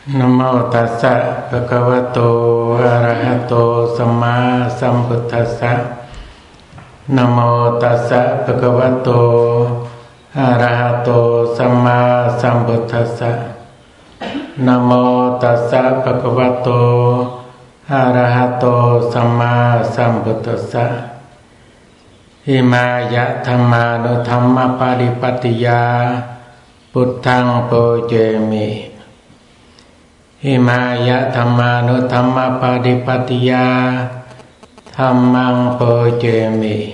Nam mô Tassa Bhagavato Arahato Samma Sambuddhassa. Nam mô Tassa Bhagavato Arahato Samma Sambuddhassa. Nam mô Tassa Bhagavato Arahato Samma Sambuddhassa. Himaya Dhamma Dhamma Paripattiya Buddhaṃ Pujami. Himaya Dhamma Dhamma Paripattiya Dhammang Pujami.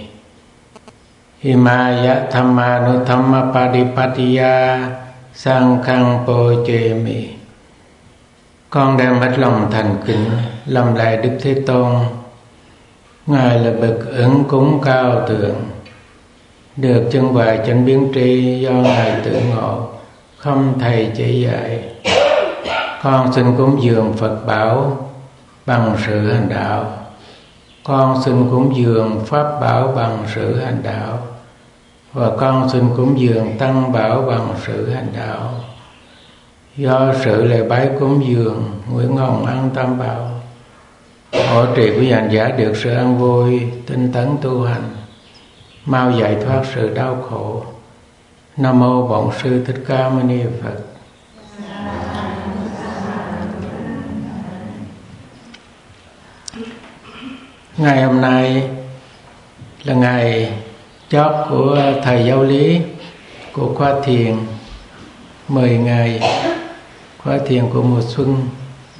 Himaya Dhamma Dhamma Paripattiya Sanghang Pujami. Con đem hết lòng thành kính lầm lại Đức Thế Tôn. Ngài là bậc ứng cúng cao thượng, được chân hoài chánh biến tri do Ngài tự ngộ, không thầy chỉ dạy. Con xin cúng dường Phật bảo bằng sự hành đạo. Con xin cúng dường Pháp bảo bằng sự hành đạo. Và con xin cúng dường Tăng bảo bằng sự hành đạo. Do sự lễ bái cúng dường, nguyện hồng ân Tam bảo hộ trì quý hành giả được sự an vui, tinh tấn tu hành, mau giải thoát sự đau khổ. Nam mô Bổn Sư Thích Ca Mâu Ni Phật. Ngày hôm nay là ngày chót của thầy giáo lý của khóa thiền 10 ngày khóa thiền của mùa xuân.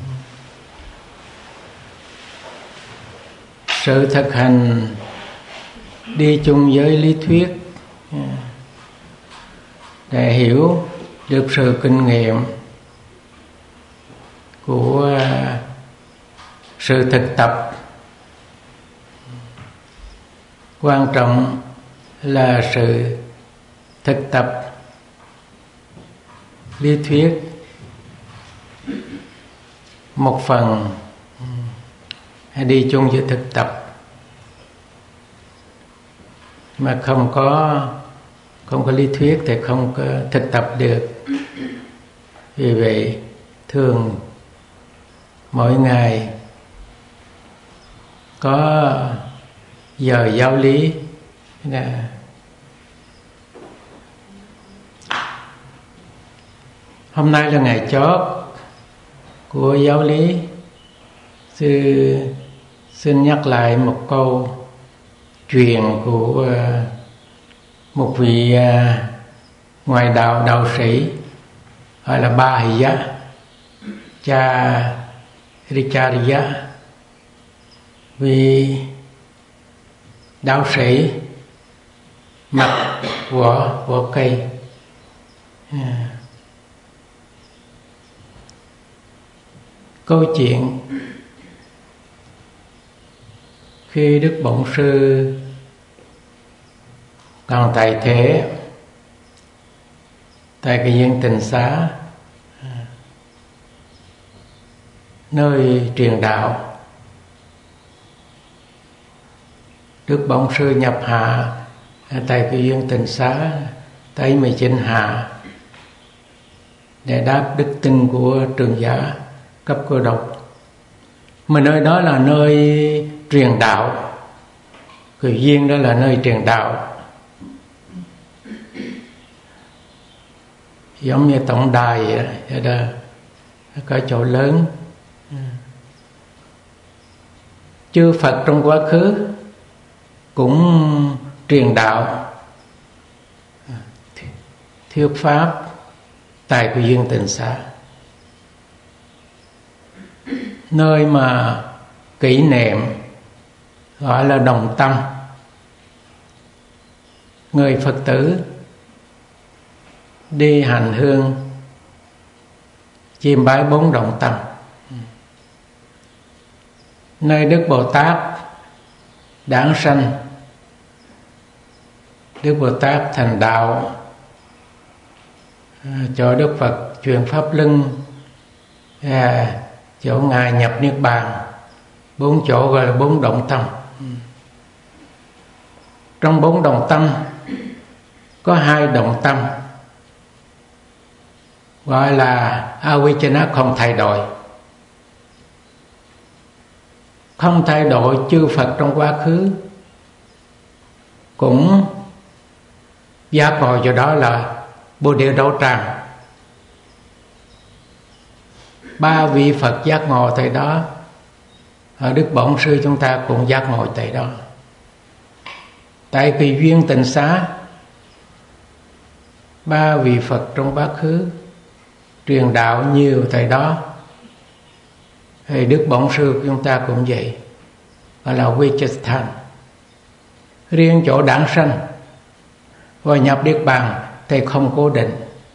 Sự thực hành đi chung với lý thuyết để hiểu được sự kinh nghiệm của sự thực tập. Quan trọng là sự thực tập lý thuyết một phần, đi chung với thực tập, mà không có lý thuyết thì không có thực tập được. Vì vậy thường mỗi ngày có giờ giáo lý. Hôm nay là ngày chót của giáo lý. Sư xin nhắc lại một câu chuyện của một vị ngoại đạo đạo sĩ gọi là Ba Hỷ Giá cha Richariya. Vì đạo sĩ mặc vỏ cây, câu chuyện khi Đức Bổn Sư còn tại thế, tại cái viên Tịnh Xá, nơi truyền đạo, Đức Bổn Sư nhập hạ tại cái viên Tịnh Xá tới 19 hạ để đáp đức tin của Trường Giả Cấp Cô Độc. Mà nơi đó là nơi truyền đạo, cái viên đó là nơi truyền đạo, giống như tổng đài vậy đó, có chỗ lớn. Chư Phật trong quá khứ cũng truyền đạo thuyết pháp tại cái viên Tịnh Xá, nơi mà kỷ niệm gọi là đồng tâm. Người Phật tử đi hành hương chiêm bái 4 đồng tâm, nơi Đức Bồ Tát đản sanh, Đức Bồ Tát thành đạo, cho Đức Phật truyền pháp luân, chỗ Ngài nhập Niết Bàn. 4 chỗ gọi là 4 động tâm. Trong 4 động tâm có 2 động tâm gọi là avijjana, không thay đổi. Không thay đổi, chư Phật trong quá khứ cũng giác ngộ cho đó là Bồ Đề Đấu Tràng. 3 vị Phật giác ngộ tại đó, ở Đức Bổn Sư chúng ta cũng giác ngộ tại đó. Tại vì duyên tình xá, 3 vị Phật trong quá khứ truyền đạo nhiều tại đó, thì Đức Bổn Sư của chúng ta cũng vậy, gọi là Vichasthan. Riêng chỗ đản sanh và nhập Niết Bàn thì không cố định.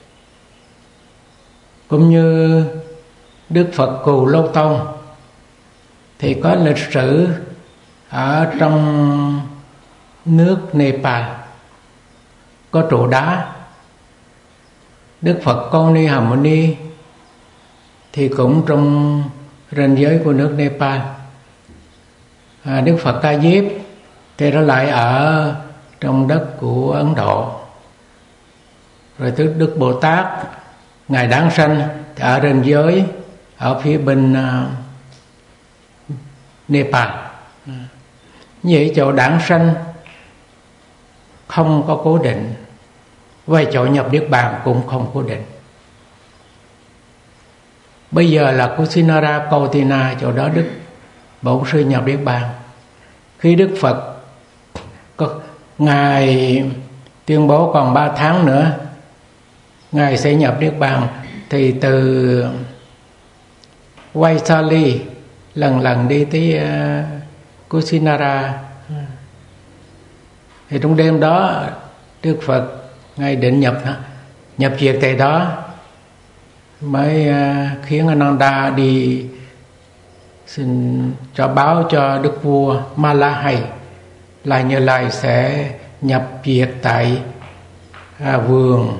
Cũng như Đức Phật Cù Lâu Tông thì có lịch sử ở trong nước Nepal, có trụ đá. Đức Phật Con Ni Hàm Mâu Ni thì cũng trong ranh giới của nước Nepal. Đức Phật Ca Diếp thì nó lại ở trong đất của Ấn Độ. Rồi Đức Bồ Tát Ngài Đản Sanh thì ở ranh giới ở phía bên Nepal. Vậy chỗ đản sanh không có cố định, và chỗ nhập Niết Bàn cũng không cố định. Bây giờ là Kusinara Kautina, chỗ đó Đức Bổn Sư nhập Niết Bàn. Khi Đức Phật Ngài tuyên bố còn 3 tháng nữa Ngài sẽ nhập Niết Bàn, thì từ Vaisali lần đi tới Kusinara. Thì trong đêm đó Đức Phật Ngài định nhập diệt tại đó, mới khiến Ananda đi xin cho báo cho Đức vua Malahai là Như Lai sẽ nhập diệt tại vườn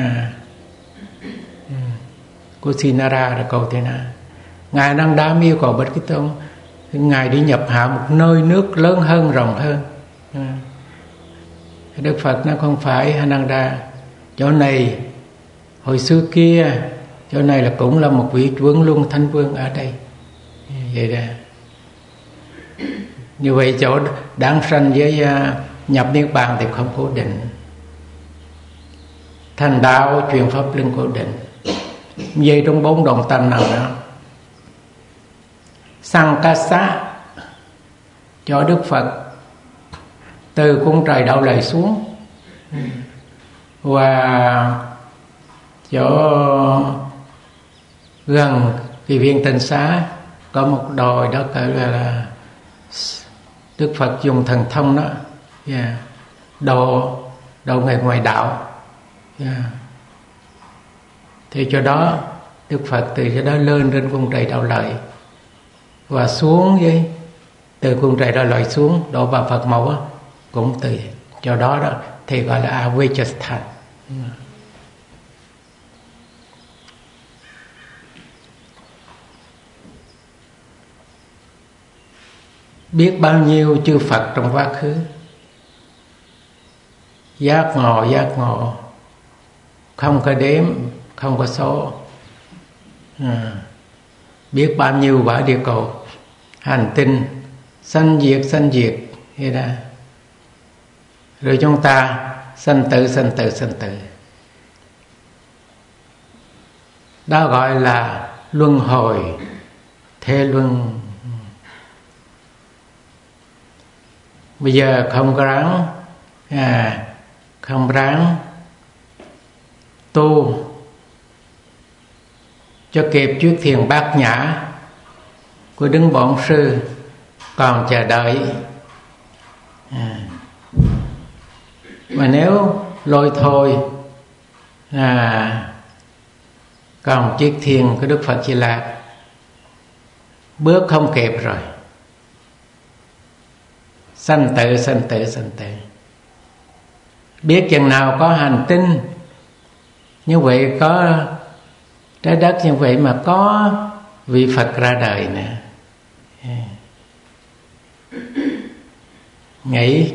Kusinara là cầu thế nào. Ngài Ananda yêu cầu Bạch Thế Tôn Ngài đi nhập hạ một nơi nước lớn hơn, rộng hơn. Đức Phật nó không phải Ananda, chỗ này hồi xưa kia, chỗ này là cũng là một vị Vương Luân Thanh Vương ở đây. Vậy đó. Như vậy chỗ đản sanh với nhập Niết Bàn thì không cố định. Thành đạo truyền pháp luân cố định. Vậy trong 4 đồng tâm nào đó, Sankasa cho Đức Phật từ cung trời đạo lợi xuống, và chỗ gần cái viên Tịnh Xá có một đồi đó gọi là Đức Phật dùng thần thông đó, độ người ngoài đạo. Thì chỗ đó Đức Phật từ chỗ đó lên trên cung trời đạo lợi, và xuống với từ cung trời đạo lợi xuống độ vào Phật mẫu đó, cũng từ chỗ đó thì gọi là Avijjasthan. Biết bao nhiêu chư Phật trong quá khứ giác ngộ không có đếm, không có số. Biết bao nhiêu quả địa cầu, hành tinh sanh diệt vậy đó. Rồi chúng ta sanh tử. Đó gọi là luân hồi thế luân. Bây giờ không ráng tu cho kịp chuyết thiền bát nhã của Đức Bổn Sư, còn chờ đợi. Mà nếu lôi thôi còn chiếc thiền của Đức Phật Di Lặc, bước không kịp rồi. Sanh tử. Biết chừng nào có hành tinh như vậy, có trái đất như vậy, mà có vị Phật ra đời nữa. Nghĩ,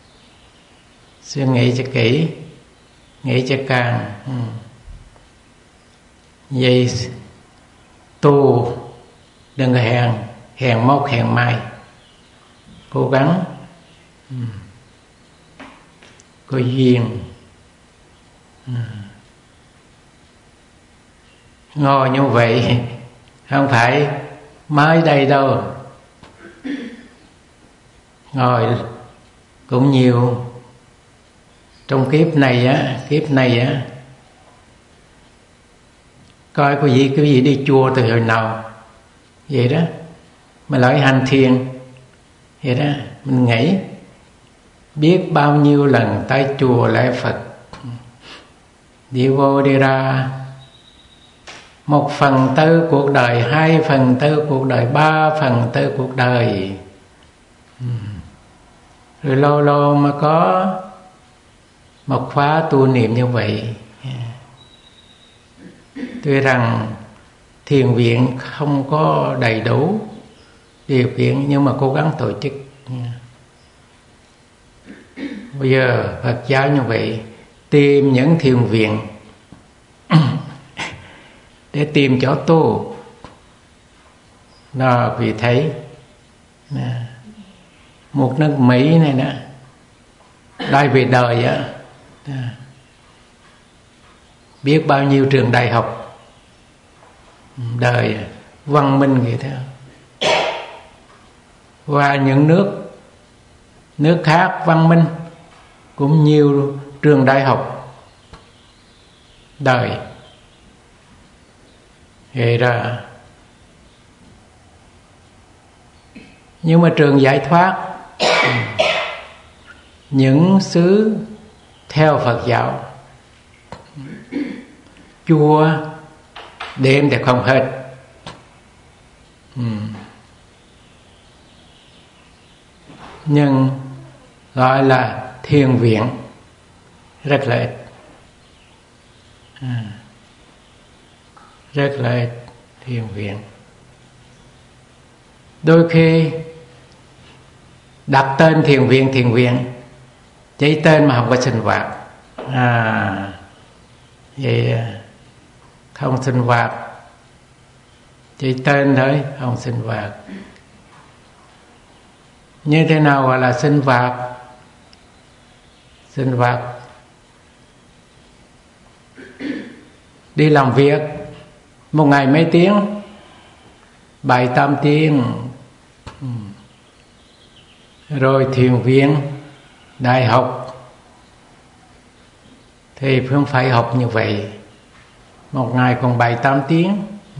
suy nghĩ cho kỹ, nghĩ cho càng. Vậy tu đừng hèn mốt hèn mai, cố gắng có duyên. Ngồi như vậy không phải mới đây đâu, ngồi cũng nhiều trong kiếp này á. Coi cái gì đi chùa từ hồi nào vậy đó, mà lại hành thiền vậy đó. Mình nghĩ biết bao nhiêu lần tới chùa lễ Phật, đi vô đi ra, 1/4 cuộc đời, 2/4 cuộc đời, 3/4 cuộc đời. Rồi lâu lâu mà có một khóa tu niệm như vậy. Tuy rằng thiền viện không có đầy đủ điều kiện, nhưng mà cố gắng tổ chức. Bây giờ Phật giáo như vậy, tìm những thiền viện để tìm chỗ tu. Nó vì thấy một nước Mỹ này đó, đây về đời á, biết bao nhiêu trường đại học đời văn minh vậy theo. Và những nước khác văn minh cũng nhiều trường đại học đời. Vậy ra nhưng mà trường giải thoát, những xứ theo Phật giáo, chùa đêm thì không hết. Nhưng gọi là thiền viện rất là ít, rất là ít thiền viện. Đôi khi đặt tên thiền viện chỉ tên mà không có sinh hoạt. Vậy không sinh hoạt, chỉ tên thôi, không sinh hoạt. Như thế nào gọi là sinh hoạt? Sinh hoạt đi làm việc một ngày mấy tiếng, 7-8 tiếng. Rồi thiền viện, đại học thì không phải học như vậy, một ngày còn 7-8 tiếng.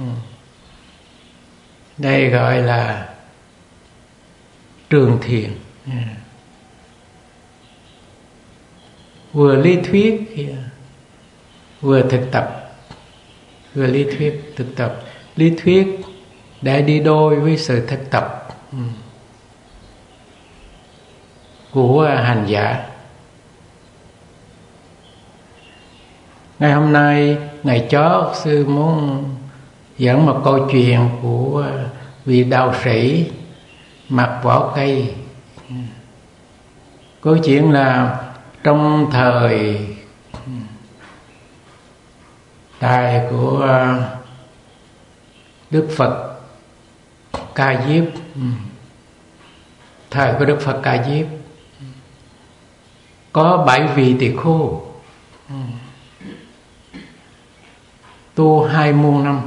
Đây gọi là trường thiền, vừa lý thuyết vừa thực tập, vừa lý thuyết thực tập. Lý thuyết để đi đôi với sự thực tập của hành giả. Ngày hôm nay, ngày chót, sư muốn dẫn một câu chuyện của vị đạo sĩ mặc vỏ cây. Câu chuyện là trong thời đại của Đức Phật Ca Diếp, thời của Đức Phật Ca Diếp, có 7 vị tỳ khưu tu 2 muôn năm,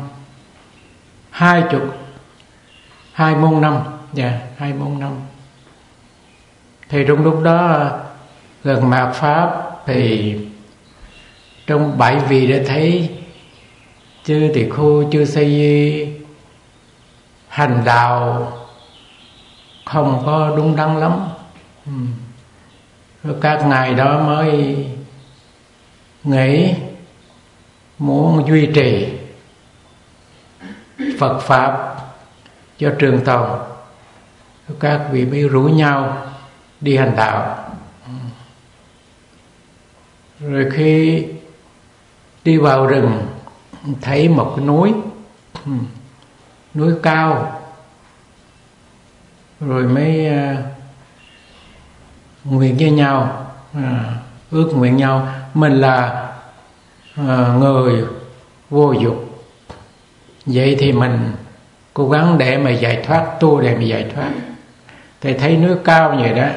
2 muôn năm, 2 muôn năm. Thì trong lúc đó gần mạt pháp, thì trong 7 vị đã thấy chư tỳ khưu, chư sa di hành đạo không có đúng đắn lắm. Rồi các ngài đó mới nghĩ muốn duy trì Phật pháp cho trường tồn. Các vị mới rủ nhau đi hành đạo. Rồi khi đi vào rừng, thấy một cái núi cao, rồi mới nguyện với nhau, ước nguyện nhau mình là người vô dục, Vậy thì mình cố gắng để mà giải thoát, tu để mà giải thoát. Thầy thấy núi cao vậy đó,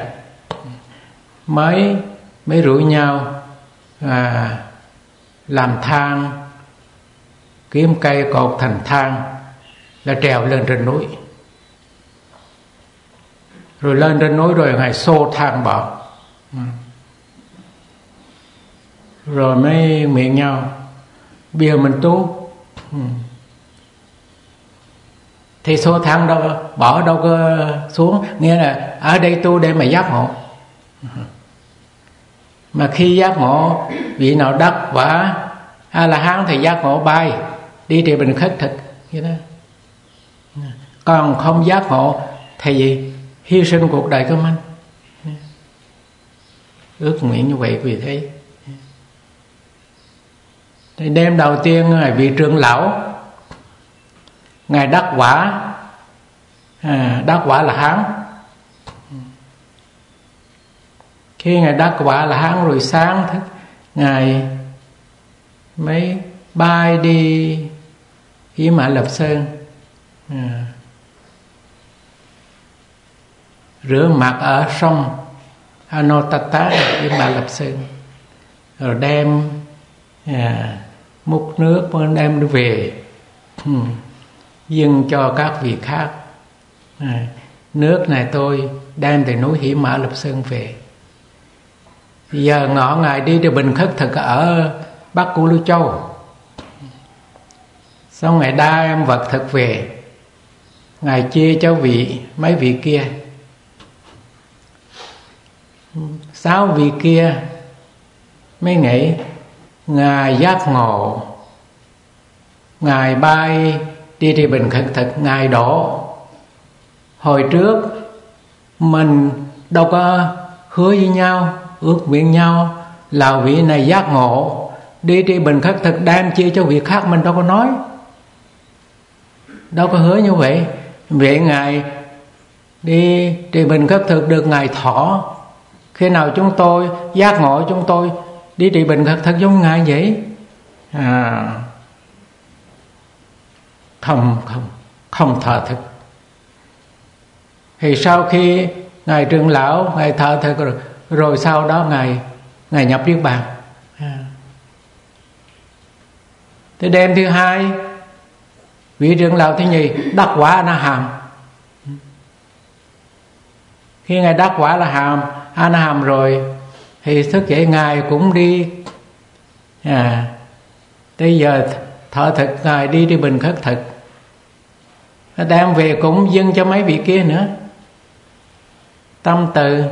mới rủ nhau làm thang, kiếm cây cột thành thang, là trèo lên trên núi. Rồi lên trên núi rồi Ngài xô thang bỏ, rồi mới miệng nhau bây giờ mình tu. Thì xô thang đâu bỏ đâu có xuống, nghĩa là ở đây tu để mà giác ngộ. Mà khi giác ngộ, vị nào đắc quả A-la-hán thì giác ngộ bay đi trị bình khất thực vậy đó. Còn không giác ngộ thì gì? Hy sinh cuộc đời của mình. Ước nguyện như vậy vì thế. Thì đêm đầu tiên Ngài vị trưởng lão, Ngài đắc quả là hán. Khi Ngài đắc quả là hán rồi sáng thức, Ngài mới bay đi Hí Mã Lập Sơn, rửa mặt ở sông Anotata, Hí Mã Lập Sơn, rồi đem múc nước đem về dâng cho các vị khác. Nước này tôi đem từ núi Hí Mã Lập Sơn về. Giờ ngọ Ngài đi từ bình khất thực ở Bắc Cù Lưu Châu, xong Ngài đem vật thực về, Ngài chia cho mấy vị kia. 6 vị kia mới nghĩ Ngài giác ngộ, Ngài bay đi thì bình khất thực, Ngài đổ. Hồi trước mình đâu có hứa với nhau, ước nguyện nhau là vị này giác ngộ đi đi bình khất thực đem chia cho vị khác, mình đâu có nói, đâu có hứa như vậy. Vậy Ngài đi đi bình khất thực được Ngài thọ. Khi nào chúng tôi giác ngộ, chúng tôi đi trị bình khất thực giống Ngài vậy. Không thờ thực. Thì sau khi Ngài trưởng lão Ngài thờ thực rồi sau đó Ngài nhập Niết Bàn. Tới đêm thứ hai, vị trưởng lão thứ nhì đắc quả A-na-hàm. Khi Ngài đắc quả A-na-hàm rồi thì thức dậy Ngài cũng đi. Bây giờ thọ thực Ngài đi đi bình khất thực, đem về cũng dâng cho mấy vị kia nữa. Tâm từ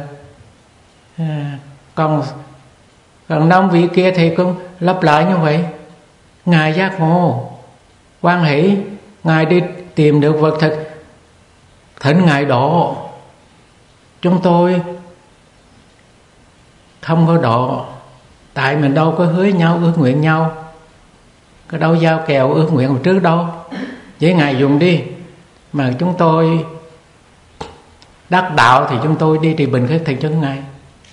còn 5 vị kia thì cũng lặp lại như vậy. Ngài giác ngộ, hoan hỷ, Ngài đi tìm được vật thực, thỉnh Ngài độ. Chúng tôi không có độ, tại mình đâu có hứa nhau, ước nguyện nhau, có đâu giao kèo ước nguyện trước đâu. Với Ngài dùng đi. Mà chúng tôi đắc đạo thì chúng tôi đi trị bình khất thực cho Ngài.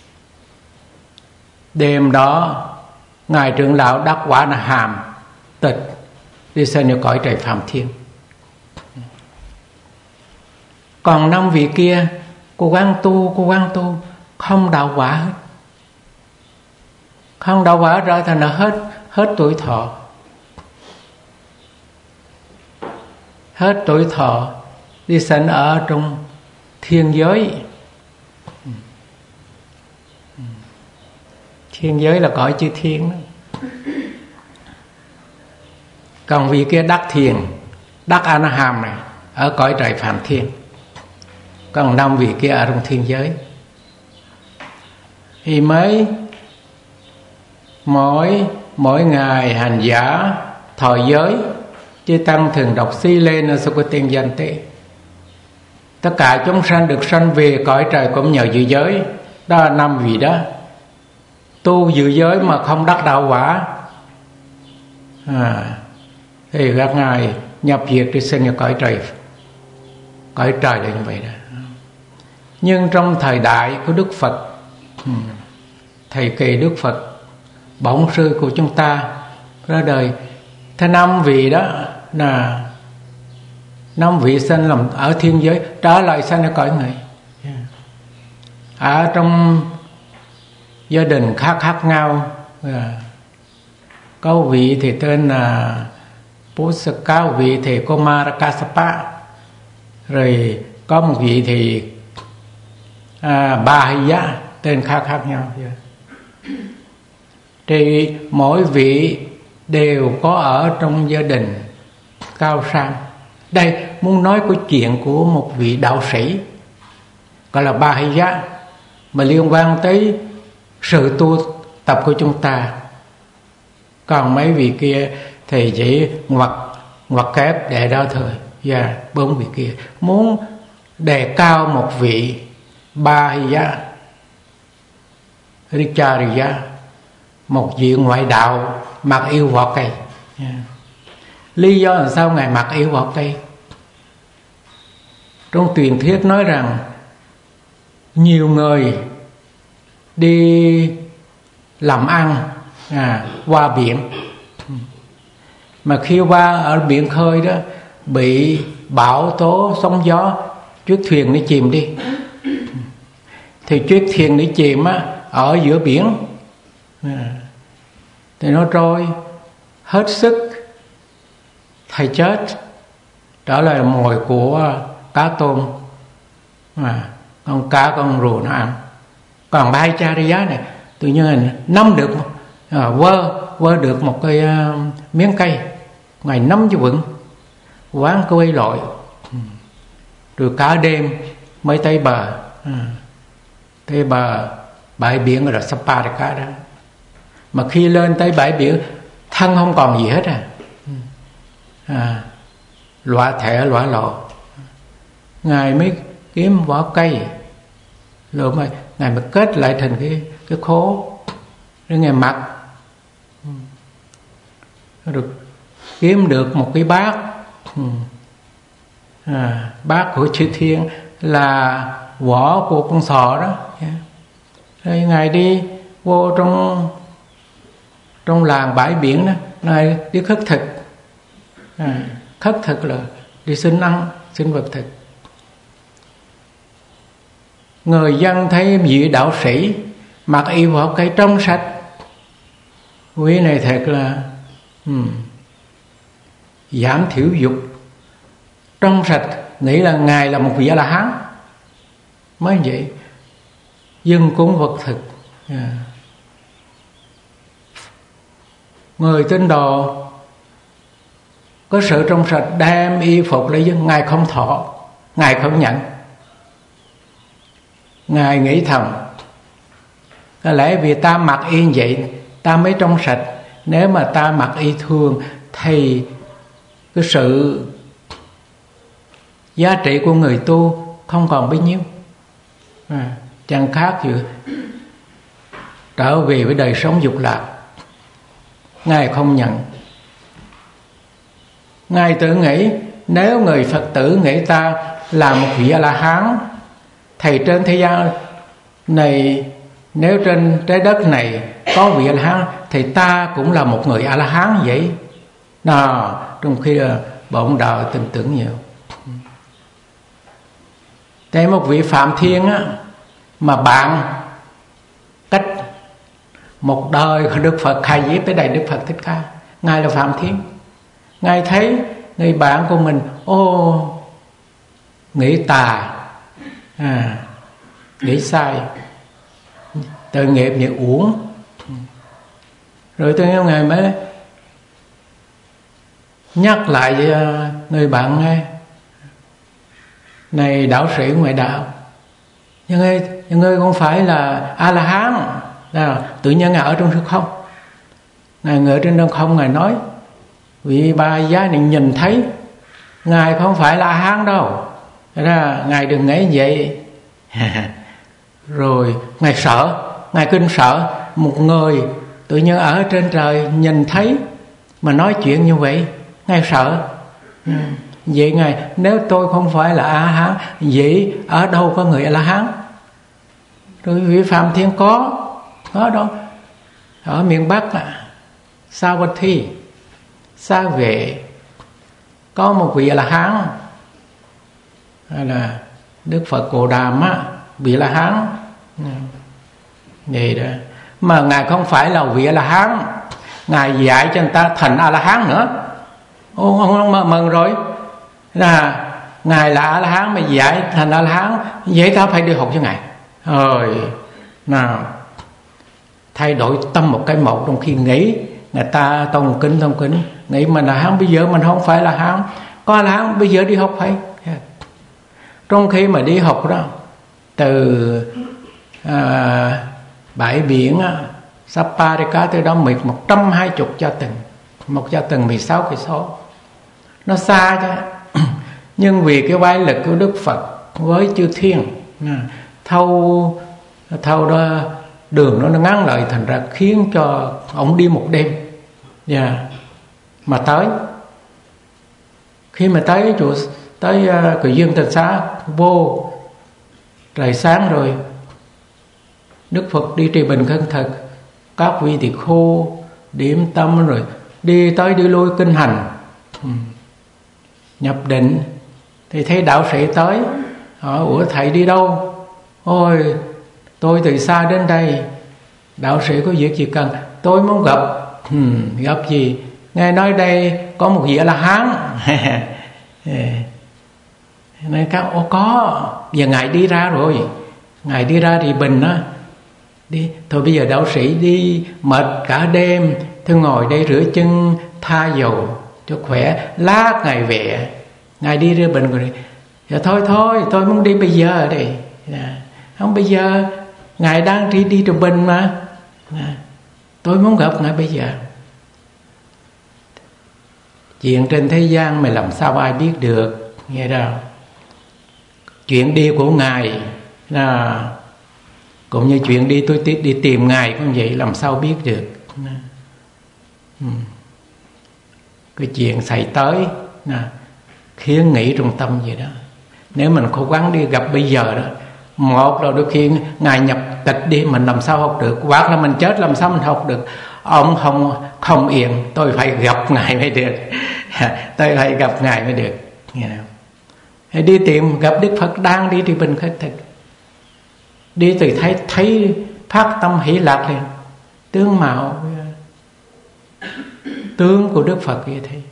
Đêm đó Ngài trưởng lão đắc quả là hàm tịch, đi sinh vào cõi trời Phạm Thiên. Còn 5 vị kia cố gắng tu, không đạo quả hết. Không đạo quả ra thành là hết tuổi thọ. Hết tuổi thọ đi sinh ở trong thiên giới. Thiên giới là cõi chư thiên đó. Còn vị kia đắc thiền, đắc A-na-hàm này ở cõi trời Phạm Thiên. Còn 5 vị kia ở trong thiên giới. Thì mới mỗi ngày hành giả thọ giới, chư tăng thường đọc si lên ở số tiên danh tế. Tất cả chúng sanh được sanh về cõi trời cũng nhờ giữ giới. Đó là 5 vị đó. Tu giữ giới mà không đắc đạo quả thì các ngài nhập diệt đi sinh vào cõi trời. Cõi trời là như vậy đó. Nhưng trong thời đại của Đức Phật, thời kỳ Đức Phật bổn sư của chúng ta ra đời, thế 5 vị đó là 5 vị sanh làm ở thiên giới, trở lại sanh ở cõi người. Ở trong gia đình khác nhau, có vị thì tên là Pusaka, vị thì Kumarakasapa, rồi có một vị thì Bahaya, tên khác nhau. Thì mỗi vị đều có ở trong gia đình cao sang. Đây muốn nói câu chuyện của một vị đạo sĩ gọi là Bahaya, mà liên quan tới sự tu tập của chúng ta. Còn mấy vị kia thì chỉ ngoặt kép để đó thôi. 4 vị kia muốn đề cao một vị Bahaya Richariya, một vị ngoại đạo mặc yêu vỏ cây. Lý do là sao Ngài mặc yêu vỏ cây? Trong truyền thuyết nói rằng nhiều người đi làm ăn qua biển, mà khi qua ở biển khơi đó bị bão tố sóng gió, chiếc thuyền nó chìm đi, thì chiếc thuyền nó chìm ở giữa biển, thì nó trôi hết sức, thầy chết, trở lại mồi của cá tôm, con cá con rùa nó ăn. Còn Bhattacharya này tự nhiên nắm được, vơ được một cái miếng cây, Ngài nắm cho vững, quán quay lội, rồi cả đêm mới tới bờ. Tới bờ bãi biển là Saparika đó. Mà khi lên tới bãi biển, thân không còn gì hết lõa thẻ lõa lộ. Ngài mới kiếm vỏ cây, rồi Ngài mới kết lại thành cái khố, rồi Ngài mặc, rồi kiếm được một cái bát, bát của chư thiên là vỏ của con sò đó. Rồi Ngài đi vô trong làng bãi biển đó, Ngài đi khất thực. Khất thực là đi xin ăn, xin vật thực. Người dân thấy vị đạo sĩ mặc y vỏ cây trong sạch, quý này thật là giảm thiểu dục, trong sạch, nghĩ là Ngài là một vị A-la-hán. Mới vậy dâng cúng vật thực. Người tín đồ có sự trong sạch đem y phục lấy dân, Ngài không thọ, Ngài không nhận. Ngài nghĩ thầm, có lẽ vì ta mặc y vậy ta mới trong sạch. Nếu mà ta mặc y thường thì cái sự giá trị của người tu không còn bấy nhiêu. Chẳng khác gì trở về với đời sống dục lạc. Ngài không nhận. Ngài tự nghĩ, nếu người Phật tử nghĩ ta là một vị A-la-hán, thì trên thế gian này, nếu trên trái đất này có vị A-la-hán, thì ta cũng là một người A-la-hán vậy. Trong khi bổn đạo tin tưởng nhiều. Thế một vị Phạm Thiên mà bạn cách một đời của Đức Phật khai diếp tới đây, Đức Phật Thích Ca, Ngài là Phạm Thiên. Ngài thấy người bạn của mình nghĩ tà, nghĩ sai, tội nghiệp như uổng. Rồi tôi nghe Ngài mới nhắc lại với người bạn nghe, này đạo sĩ ngoại đạo, nhưng ngươi không phải là A-la-hán. Tự nhiên Ngài ở trong hư không, Ngài ở trên hư không, Ngài nói vị bà giá này nhìn thấy Ngài không phải là A-la-hán đâu, Ngài đừng nghĩ vậy. Rồi Ngài sợ, Ngài kinh sợ một người tự nhiên ở trên trời nhìn thấy mà nói chuyện như vậy, Ngài sợ. Vậy Ngài, nếu tôi không phải là A-la-hán, vậy ở đâu có người A-la-hán? Rồi vị Phạm Thiên có đâu, ở miền Bắc Savatthi, Sa Vệ, có một vị A-la-hán hay là Đức Phật Cồ Đàm á, vị La Hán vậy đó. Mà ngài không phải là vị La Hán, ngài dạy cho người ta thành A La Hán nữa. Ông mừng rồi, là ngài là A La Hán mà dạy thành A La Hán, vậy ta phải đi học cho ngài. Rồi nào, thay đổi tâm một cái một, trong khi nghĩ người ta tôn kính nghĩ mình là Hán, bây giờ mình không phải là Hán, có là Hán bây giờ đi học phải. Trong khi mà đi học đó, từ bãi biển Saparika từ đó 120 gia từng, một gia từng 16 cây số, nó xa chứ. Nhưng vì cái vai lực của Đức Phật với chư thiên thâu đó, đường nó ngắn lại, thành ra khiến cho ông đi một đêm. Mà tới, khi mà tới chùa, tới Kỳ Dương Tịnh Xá vô trời sáng rồi, Đức Phật đi trì bình khất thực, các vị thì khô điểm tâm rồi đi tới đi lui kinh hành, nhập định. Thì thấy đạo sĩ tới, hỏi ủa thầy đi đâu? Ôi tôi từ xa đến đây. Đạo sĩ có việc gì cần? Tôi muốn gặp. Gặp gì? Nghe nói đây có một vị La Hán. Nên các có. Giờ ngài đi ra rồi, ngài đi ra thì bình á, đi thôi bây giờ đạo sĩ đi mệt cả đêm, tôi ngồi đây rửa chân tha dầu cho khỏe, lát ngài về. Ngài đi ra bình rồi. Dạ thôi tôi muốn đi bây giờ đây. Không, bây giờ ngài đang đi từ bình mà. Tôi muốn gặp ngài bây giờ. Chuyện trên thế gian mà làm sao ai biết được, nghe đâu. Chuyện đi của ngài cũng như chuyện đi tôi đi tìm ngài cũng vậy, làm sao biết được. Cái chuyện xảy tới khiến nghĩ trong tâm vậy đó. Nếu mình cố gắng đi gặp bây giờ đó, một là đôi khi ngài nhập tịch đi, mình làm sao học được, hoặc là mình chết làm sao mình học được. Ông không yên, tôi phải gặp ngài mới được. Tôi phải gặp ngài mới được. Nghe nào? Đi tìm gặp Đức Phật đang đi bình khất thực, đi từ thấy phát tâm hỷ lạc liền, tướng mạo tướng của Đức Phật như thế.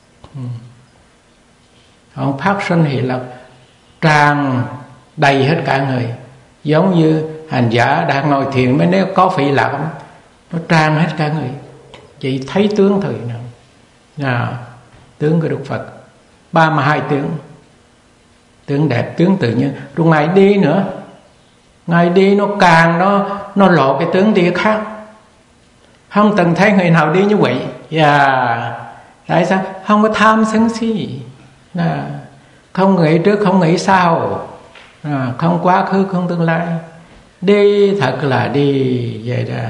Ông phát sinh hỷ lạc tràn đầy hết cả người, giống như hành giả đang ngồi thiền mới nếu có phỉ lạc nó tràn hết cả người. Chỉ thấy tướng thôi nào. Tướng của Đức Phật 32 tướng đẹp, tướng tự nhiên. Rồi ngài đi nữa, ngài đi nó càng nó lộ cái tướng đi khác. Không từng thấy người nào đi như vậy. Tại sao? Không có tham sân si, không nghĩ trước không nghĩ sau, không quá khứ không tương lai. Đi thật là đi vậy đó.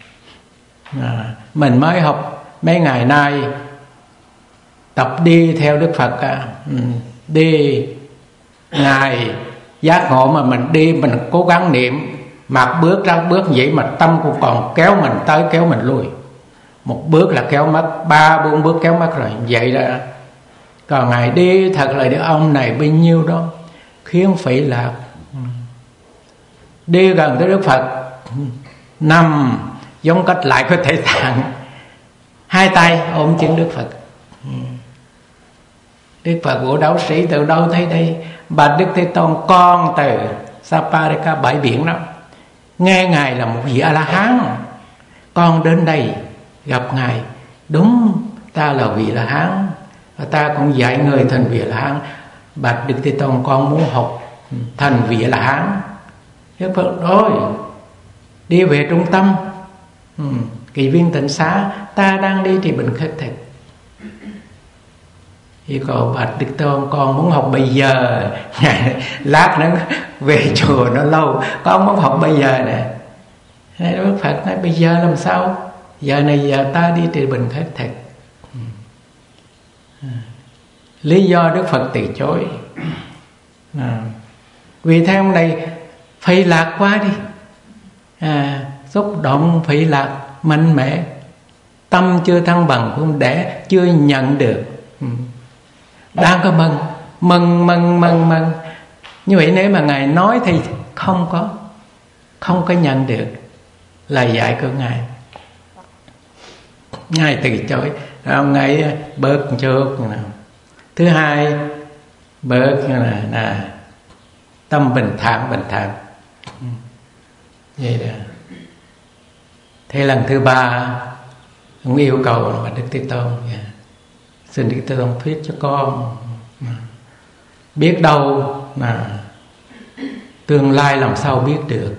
Mình mới học mấy ngày nay tập đi theo Đức Phật. Đi ngài giác ngộ mà mình đi, mình cố gắng niệm, mặc bước ra bước vậy mà tâm cũng còn kéo mình tới kéo mình lui. Một bước là kéo mất, 3-4 bước kéo mất rồi, vậy đó. Còn ngài đi thật là đứa ông này bao nhiêu đó khiến phỉ lạc. Đi gần tới Đức Phật, nằm giống cách lại có thể tạng, hai tay ôm chân Đức Phật. Đức Phật của đạo sĩ từ đâu thấy đây? Bạch Đức Thế Tôn, con từ Saparika bãi biển đó, nghe ngài là một vị A La Hán, con đến đây gặp ngài. Đúng, ta là vị La Hán, và ta cũng dạy người thành vị La Hán. Bạch Đức Thế Tôn, con muốn học thành vị La Hán. Đức Phật ơi, đi về trung tâm Kỳ Viên Tịnh Xá, ta đang đi thì bình khất thực. Thì còn Bạch Đức Tôn, con muốn học bây giờ. Lát nữa về chùa nó lâu, con muốn học bây giờ nè. Đức Phật nói bây giờ làm sao? Giờ này giờ ta đi thì bình khất thực. Lý do Đức Phật từ chối vì theo ông này phỉ lạc quá đi, xúc động phỉ lạc mạnh mẽ, tâm chưa thăng bằng, không để chưa nhận được. Đang có mừng. Như vậy nếu mà Ngài nói thì không có nhận được lời dạy của Ngài. Ngài từ chối. Ông ấy bớt một chút. Thứ hai, bớt là tâm bình thản. Vậy đó. Thế lần thứ ba, ông yêu cầu là Đức Thế Tôn, xin Đức Thế Tôn thuyết cho con. Biết đâu là tương lai làm sao biết được.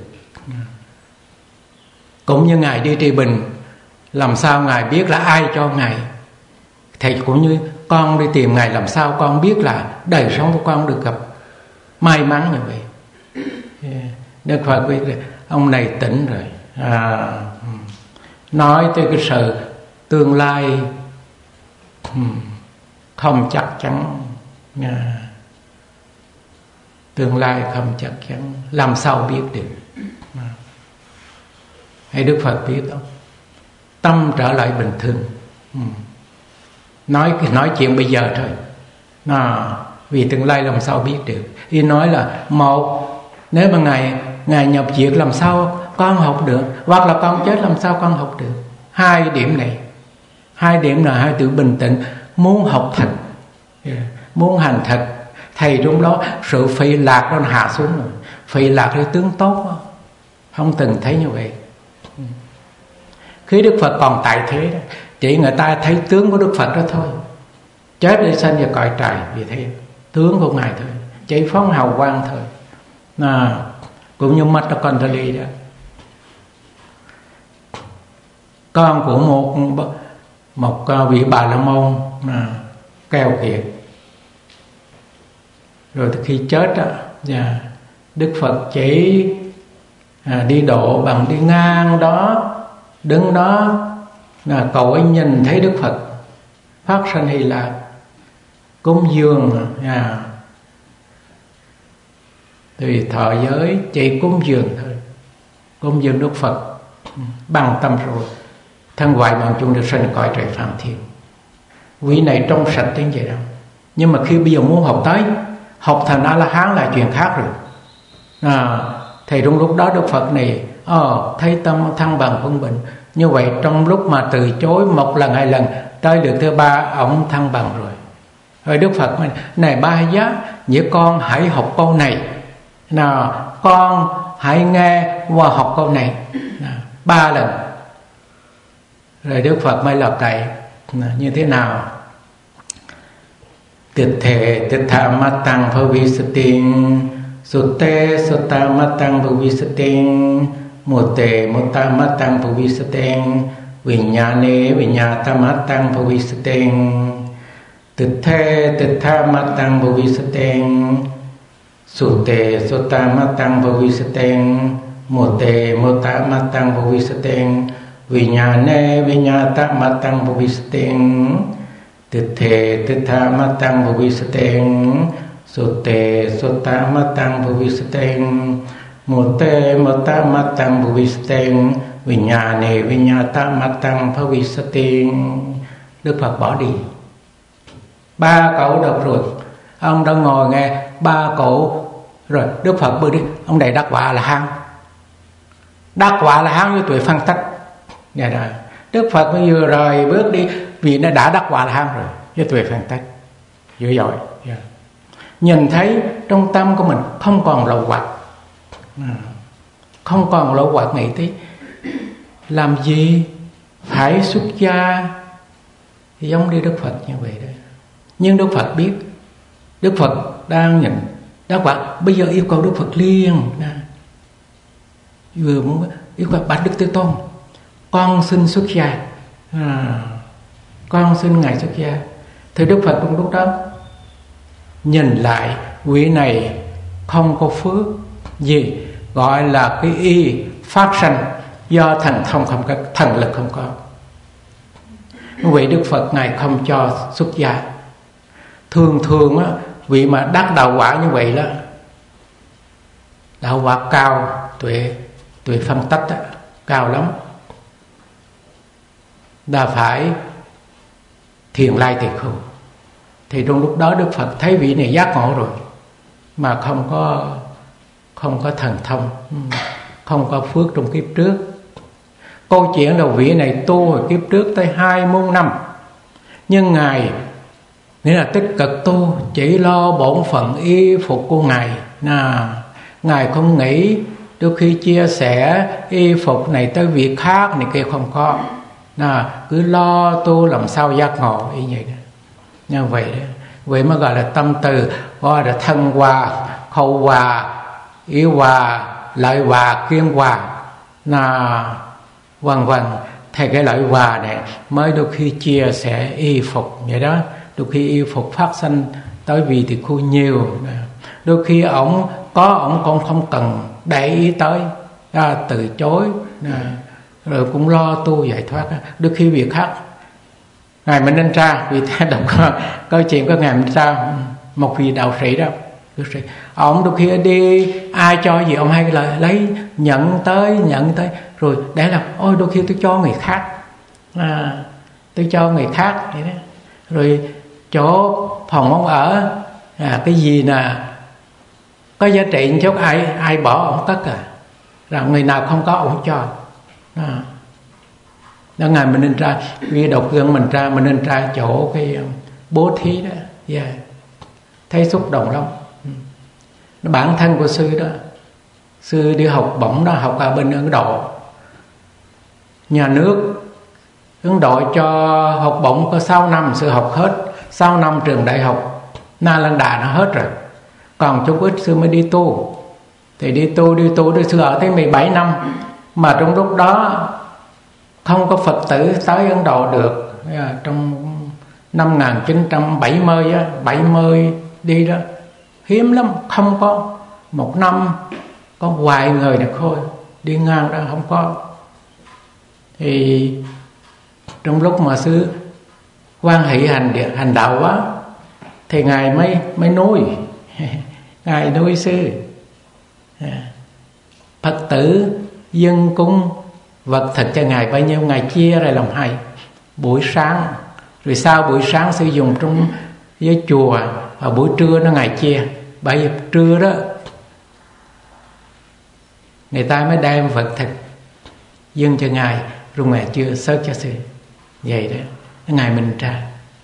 Cũng như Ngài đi trị bệnh, làm sao Ngài biết là ai cho Ngài. Thì cũng như con đi tìm Ngài, làm sao con biết là đời sống của con được gặp may mắn như vậy. Đức Phật biết là ông này tỉnh rồi. Nói tới cái sự tương lai không chắc chắn. Tương lai không chắc chắn, làm sao biết được. Hay Đức Phật biết không? Tâm trở lại bình thường. Nói chuyện bây giờ thôi. Vì tương lai làm sao biết được. Y nói là một, nếu mà Ngài nhập diệt làm sao con học được, hoặc là con chết làm sao con học được. Hai điểm này, hai điểm là hai từ bình tĩnh. Muốn học thật, muốn hành thật, thầy trong đó sự phi lạc nó hạ xuống rồi. Phi lạc thì tướng tốt, không từng thấy như vậy. Khi Đức Phật còn tại thế đó, chỉ người ta thấy tướng của Đức Phật đó thôi. Chết để sanh vào cõi trời, vì thế tướng của Ngài thôi, chỉ phóng hào quang thôi. Cũng như Matokonthali đó, con của một vị Bà La Môn keo kiệt. Rồi khi chết đó, Đức Phật chỉ đi độ bằng đi ngang đó, đứng đó, là cậu ấy nhìn thấy Đức Phật phát sanh Hy Lạp, cúng dường, thì thọ giới chỉ cúng dường thôi, cúng dường Đức Phật bằng tâm rồi, thân hoại bằng chung được sanh cõi trời Phạm Thiên. Vị này trong sạch đến vậy đâu. Nhưng mà khi bây giờ muốn học tới, học thành A-la-hán là chuyện khác rồi. Thì trong lúc đó Đức Phật này thấy tâm thăng bằng phân bình. Như vậy trong lúc mà từ chối một lần hai lần, tới được thứ ba ông thăng bằng rồi. Rồi Đức Phật này Ba Giá, nhớ con hãy học câu này. Con hãy nghe và học câu này. 3 lần. Rồi Đức Phật mới lặp lại như thế nào? Tịch thể tịch tha mát tăng phơ vi sát tinh, sut te sut ta mát tăng phơ vi sát tinh, một te một ta mát tăng phơ vi sát tinh, vinyane vinyata mát tăng phơ vi sát tinh, tịch thể tịch tha mát tăng phơ vi sát tinh, sut te sut ta mát tăng phơ vi sát tinh, một te một ta mát tăng phơ vi sát tinh, vinyane vinyata mát tăng phơ vi sát tinh, tịch thể tịch tha mát tăng vô vi sát tinh, sut te sut ta mát tăng vô vi sát tinh, một te một ta mát tăng vô vi sát tinh, vinyane vinyata mát tăng vô vi sát tinh. Đức Phật bỏ đi. 3 cậu đọc rồi, ông đã ngồi nghe 3 cậu rồi Đức Phật bước đi. Ông này đắc quả là hán, đắc quả là hán với tuổi phân tích. Dạ rồi, Đức Phật mới vừa rồi bước đi, vì nó đã đắc quả là hán rồi, với tuệ phân tích dữ dội. Nhìn thấy trong tâm của mình không còn lậu hoặc, không còn lậu hoặc, nghĩ tới làm gì phải xuất gia, thì giống như Đức Phật như vậy đấy. Nhưng Đức Phật biết Đức Phật đang nhận đắc quả, bây giờ yêu cầu Đức Phật liền, vừa muốn yêu cầu bạch Đức Thế Tôn, con xin xuất gia, con xin Ngài xuất gia. Thì Đức Phật trong lúc đó nhìn lại vị này không có phước gì, gọi là cái y phát sanh do thần thông không có, thần lực không có. Vị Đức Phật Ngài không cho xuất gia. Thường á, vị mà đắc đạo quả như vậy đó, đạo quả cao, tuệ phân tích đó, cao lắm, đã phải thiền lai thiệt không. Thì trong lúc đó Đức Phật thấy vị này giác ngộ rồi mà không có thần thông, không có phước trong kiếp trước. Câu chuyện là vị này tu hồi kiếp trước tới 20 năm, nhưng Ngài nghĩa là tích cực tu, chỉ lo bổn phận y phục của Ngài. Ngài không nghĩ đôi khi chia sẻ y phục này tới việc khác này kia, không có. Cứ lo tu làm sao giác ngộ y vậy đó. Như vậy đó. Vậy mới gọi là tâm từ, gọi là thân hòa, khẩu hòa, ý hòa, lợi hòa, kiên hòa, vân vân. Thì cái lợi hòa này mới đôi khi chia sẻ y phục vậy đó. Đôi khi y phục phát sinh tới vì thì khu nhiều, đôi khi ổng cũng không cần để ý tới, từ chối, rồi cũng lo tu giải thoát. Đôi khi việc khác. Ngài Minh Ninh Tra, vì thế đọc câu chuyện của Ngài Minh Tra, một vị đạo sĩ đó, ông đôi khi đi ai cho gì ông hay là lấy nhận tới rồi để là ôi đôi khi tôi cho người khác, tôi cho người khác vậy đó. Rồi chỗ phòng ông ở cái gì nè có giá trị một chút ai bỏ ông cất rồi người nào không có ông cho. Đó Ngài Minh Ninh Tra, vì độc gương mình Ninh Tra chỗ cái bố thí đó, thấy xúc động lắm. Bản thân của sư đó, sư đi học bổng đó, học ở bên Ấn Độ. Nhà nước Ấn Độ cho học bổng có 6 năm, sư học hết 6 năm trường đại học Nalanda nó hết rồi, còn chút ít sư mới đi tu. Thì đi tu sư ở tới 17 năm, mà trong lúc đó không có Phật tử tới Ấn Độ được. Trong năm 1970 70 đi đó hiếm lắm, không có một năm có vài người được thôi đi ngang đó, không có. Thì trong lúc mà sư quan hệ hành đạo quá thì Ngài mới nuôi Ngài nuôi sư. Phật tử dân cúng vật thực cho Ngài bao nhiêu, Ngài chia ra làm hai buổi sáng, rồi sau buổi sáng sử dụng trong với chùa, và buổi trưa nó Ngài chia. Bởi vì trưa đó người ta mới đem vật thực dâng cho Ngài, rồi Ngài chưa sớt cho sư. Vậy đó Ngài Minh Tra.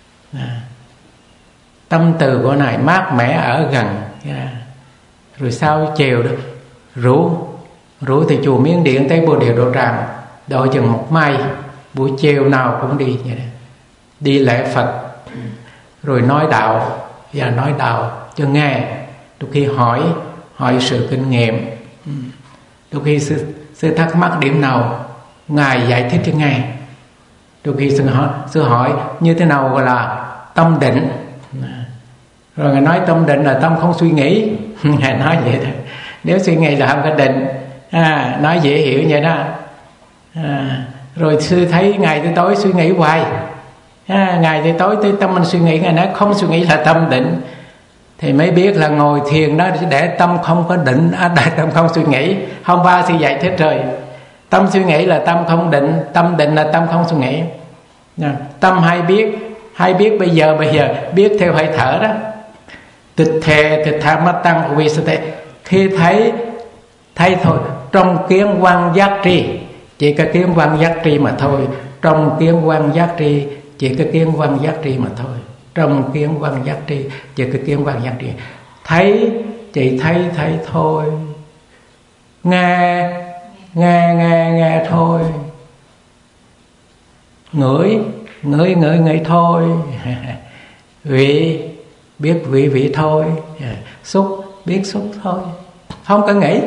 Tâm từ của Ngài mát mẻ ở gần. Rồi sau chiều đó rủ thì chùa Miến Điện tới Bồ Đề Độ Tràng đội chừng một mai, buổi chiều nào cũng đi vậy đó. Đi lễ Phật rồi nói đạo, và nói đạo cho nghe. Đôi khi hỏi sự kinh nghiệm, đôi khi sư thắc mắc điểm nào Ngài giải thích cho nghe. Đôi khi sư hỏi như thế nào gọi là tâm định, rồi Ngài nói tâm định là tâm không suy nghĩ. Ngài nói vậy đó, nếu suy nghĩ là không có định. Nói dễ hiểu vậy đó. Rồi sư thấy ngày tới tối suy nghĩ hoài, ngày tới tối tới tâm mình suy nghĩ, Ngài nói không suy nghĩ là tâm định. Thì mới biết là ngồi thiền đó để tâm không có định, để tâm không suy nghĩ. Hôm qua sư giải thích rồi, tâm suy nghĩ là tâm không định, tâm định là tâm không suy nghĩ. Tâm hay biết bây giờ biết theo hơi thở đó. Tịch thề tịch tha mắt tăng vì sao thế? Khi thấy thôi, trong kiến quan giác tri, chỉ có kiến quan giác tri mà thôi. Trong kiến quan giác tri, chỉ có kiến quan giác tri mà thôi. Trong kiến quan giác tri, chỉ có kiến quan giác tri. Thấy chỉ thấy thôi, nghe thôi, ngửi thôi, vị biết vị thôi, xúc biết xúc thôi, không có nghĩ.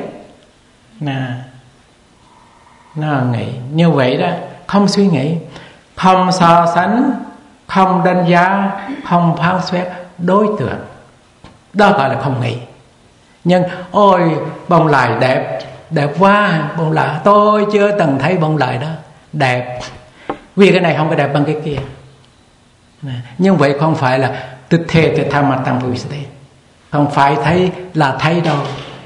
Nó nghĩ như vậy đó, không suy nghĩ, không so sánh, không đánh giá, không phán xét đối tượng. Đó gọi là không nghĩ. Nhưng ôi bông lại đẹp quá, bông lại tôi chưa từng thấy bông lại đó đẹp, vì cái này không có đẹp bằng cái kia. Nhưng vậy không phải là tịch thề tịch tham mặt tăng vui sẽ, không phải thấy là thấy đâu.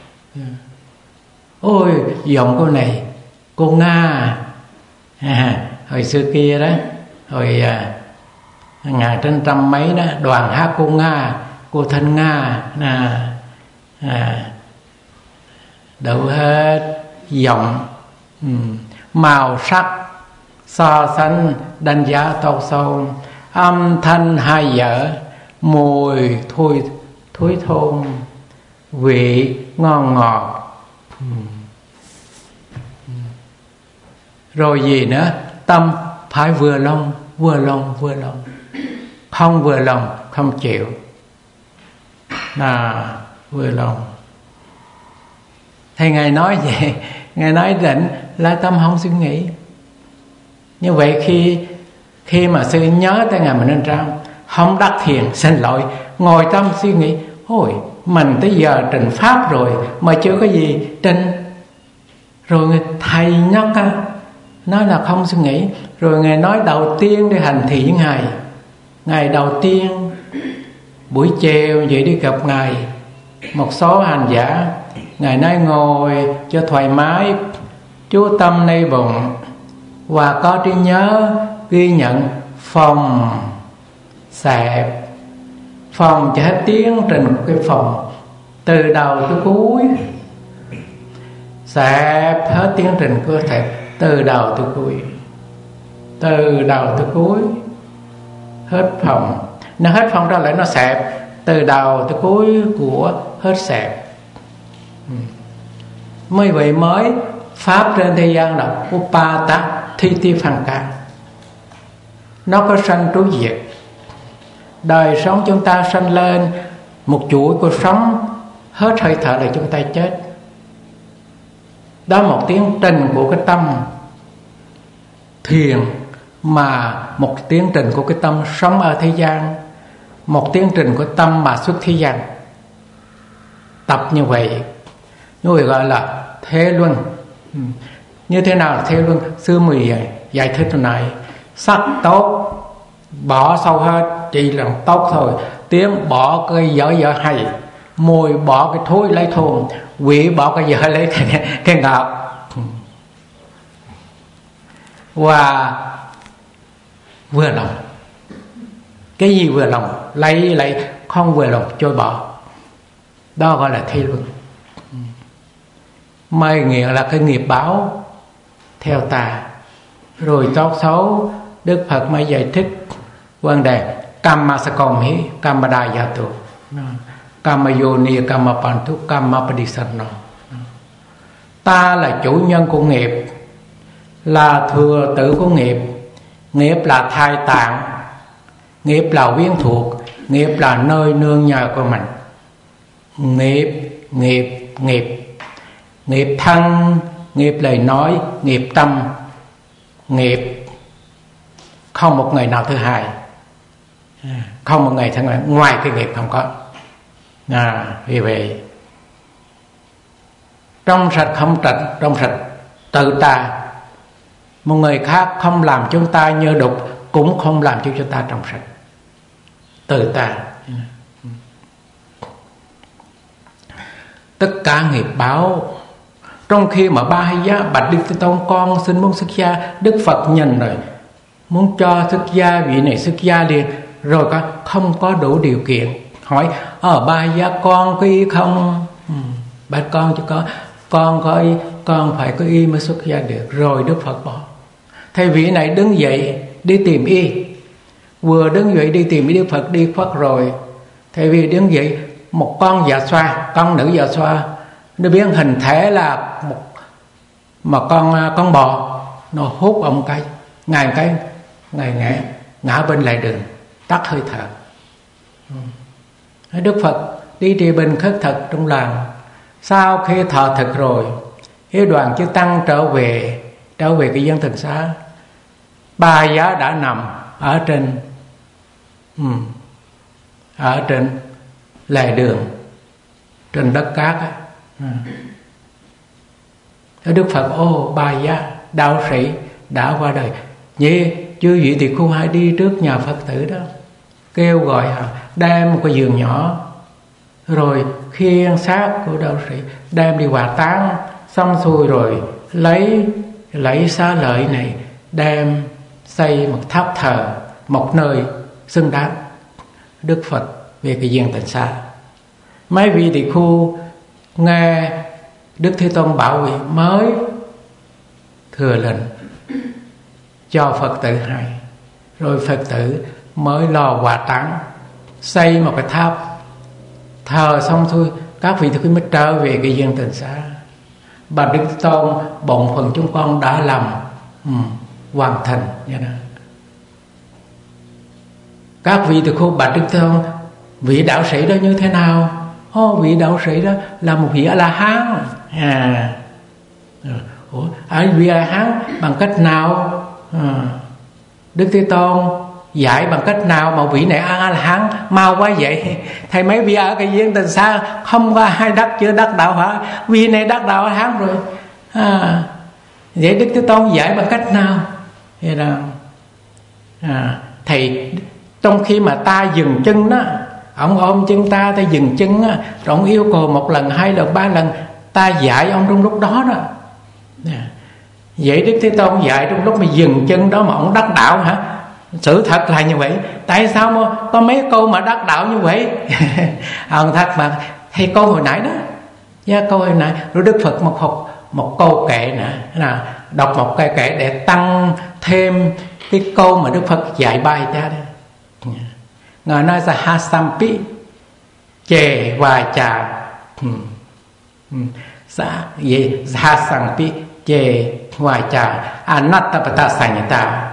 Ôi giọng cô này, cô Nga hồi xưa kia đó, hồi 1900 mấy đó, đoàn hát cô Nga, cô Thanh Nga đủ hết giọng, màu sắc so sánh đánh giá tốt sâu, âm thanh hay dở, mùi thối thơm, vị ngon ngọt, rồi gì nữa, tâm phải vừa lòng, không vừa lòng không chịu, vừa lòng. Thì Ngài nói vậy, Ngài nói định là tâm không suy nghĩ. Như vậy khi mà sư nhớ tới Ngài Mình Ơn Trang, không đắc thiền, xin lỗi, ngồi tâm suy nghĩ, ôi mình tới giờ trình pháp rồi mà chưa có gì trình. Rồi thầy nhắc nói là không suy nghĩ. Rồi Ngài nói đầu tiên để hành thị với Ngài. Ngày đầu tiên buổi chiều vậy đi gặp Ngài, một số hành giả, Ngài nói ngồi cho thoải mái, chú tâm nơi bụng và có trí nhớ ghi nhận phòng xẹp. Phòng cho hết tiến trình của cái phòng từ đầu tới cuối, xẹp hết tiến trình cơ thể từ đầu tới cuối, từ đầu tới cuối, hết phòng. Nó hết phòng ra lại nó xẹp từ đầu tới cuối của hết xẹp. Mới vậy mới pháp trên thế gian là Upata Thitiphanga, nó có sanh trú diệt. Đời sống chúng ta sanh lên một chuỗi cuộc sống, hết hơi thở là chúng ta chết. Đó một tiến trình của cái tâm thiền, mà một tiến trình của cái tâm sống ở thế gian, một tiến trình của tâm mà xuất thế gian. Tập như vậy, như vậy gọi là thế luân. Như thế nào là thế luân? Sư Mười giải thích hồi này, sắc tốt bỏ sâu hết, chỉ là tốt thôi. Tiếng bỏ cái dở hay, mùi bỏ cái thối lấy thơm, vị bỏ cái dở lấy cái ngọt. Và vừa lòng. Cái gì vừa lòng lấy, không vừa lòng trôi bỏ. Đó gọi là thi luân. Mây nghiện là cái nghiệp báo theo ta. Rồi tốt xấu Đức Phật mới giải thích vấn đề Kamma Sakomi, Kamma Dayato, Kamma Yoni, Kamma Pantu, Kamma Padisarno. Ta là chủ nhân của nghiệp, là thừa tử của nghiệp. Nghiệp là thai tạng, nghiệp là quyến thuộc, nghiệp là nơi nương nhờ của mình. Nghiệp thân, nghiệp lời nói, nghiệp tâm, nghiệp không một người nào thứ hai, không một người thứ hai, ngoài cái nghiệp không có. Vì vậy trong sạch không trạch, trong sạch tự ta. Một người khác không làm chúng ta nhơ đục, cũng không làm cho chúng ta trong sạch, tự ta. Tất cả nghiệp báo. Trong khi mà Ba Hay Giá bạch Đức Thế Tôn, con xin muốn xuất gia. Đức Phật nhìn rồi, muốn cho xuất gia, vị này xuất gia liền. Rồi không có đủ điều kiện, hỏi Ba Hay Giá con có ý không? Bạch con cho con có ý, con phải có ý mới xuất gia được. Rồi Đức Phật bỏ. Thầy vị này đứng dậy đi tìm y. Vừa đứng dậy đi tìm y, Đức Phật đi khuất rồi. Thầy vị đứng dậy, một con dạ xoa, con nữ dạ xoa, nó biến hình thể là một con bò, nó hút ông cái ngài ngã bên lề đường, tắt hơi thở. Đức Phật đi trì bình khất thực trong làng. Sau khi thọ thực rồi, cái đoàn chư tăng trở về cái dân Thần Xá. Ba Giá đã nằm ở trên lề đường, trên đất cát. Đức Phật Ba Giá đạo sĩ đã qua đời. Như chư vị thì khu hãy đi trước nhà Phật tử đó, kêu gọi đem một cái giường nhỏ, rồi khiêng xác của đạo sĩ đem đi hỏa táng. Xong xuôi rồi lấy xá lợi này đem xây một tháp thờ, một nơi xứng đáng Đức Phật về cái viên tịnh xá. Mấy vị tỳ khu nghe Đức Thế Tôn bảo vị mới thừa lệnh cho Phật tử hay, rồi Phật tử mới lo hòa táng, xây một cái tháp thờ xong thôi, các vị tỳ khưu mới trở về cái viên tịnh xá. Bà Đức Thế Tôn bổn phận chúng con đã làm hoàn thành như đó. Các vị tỳ khưu bà Đức Thế Tôn, vị đạo sĩ đó như thế nào? Vị đạo sĩ đó là một vị A-la-hán. Vị A-la-hán bằng cách nào? Đức Thế Tôn dạy bằng cách nào mà vị này A-la-hán mau quá vậy? Thầy mấy vị ở cái viên tịnh xá không có ai chưa đắc đạo hả? Vị này đắc đạo A-la-hán rồi. Vậy Đức Thế Tôn dạy bằng cách nào? Vậy là thầy trong khi mà ta dừng chân đó, ông ôm chân ta dừng chân á, rồi ông yêu cầu 1 lần 2 lần 3 lần, ta dạy ông trong lúc đó đó. Vậy Đức Thế Tôn dạy trong lúc mà dừng chân đó mà ông đắc đạo hả? Sự thật là như vậy. Tại sao mà có mấy câu mà đắc đạo như vậy? Ông thắc mắc. Thì câu hồi nãy đó, câu hồi nãy, rồi Đức Phật một câu kệ nữa, đọc một câu kệ để tăng thêm cái câu mà Đức Phật dạy bài cha đó. Ngài nói là Hasampi chề và trà gì Hasampi chề và trà Anattapata Sanyata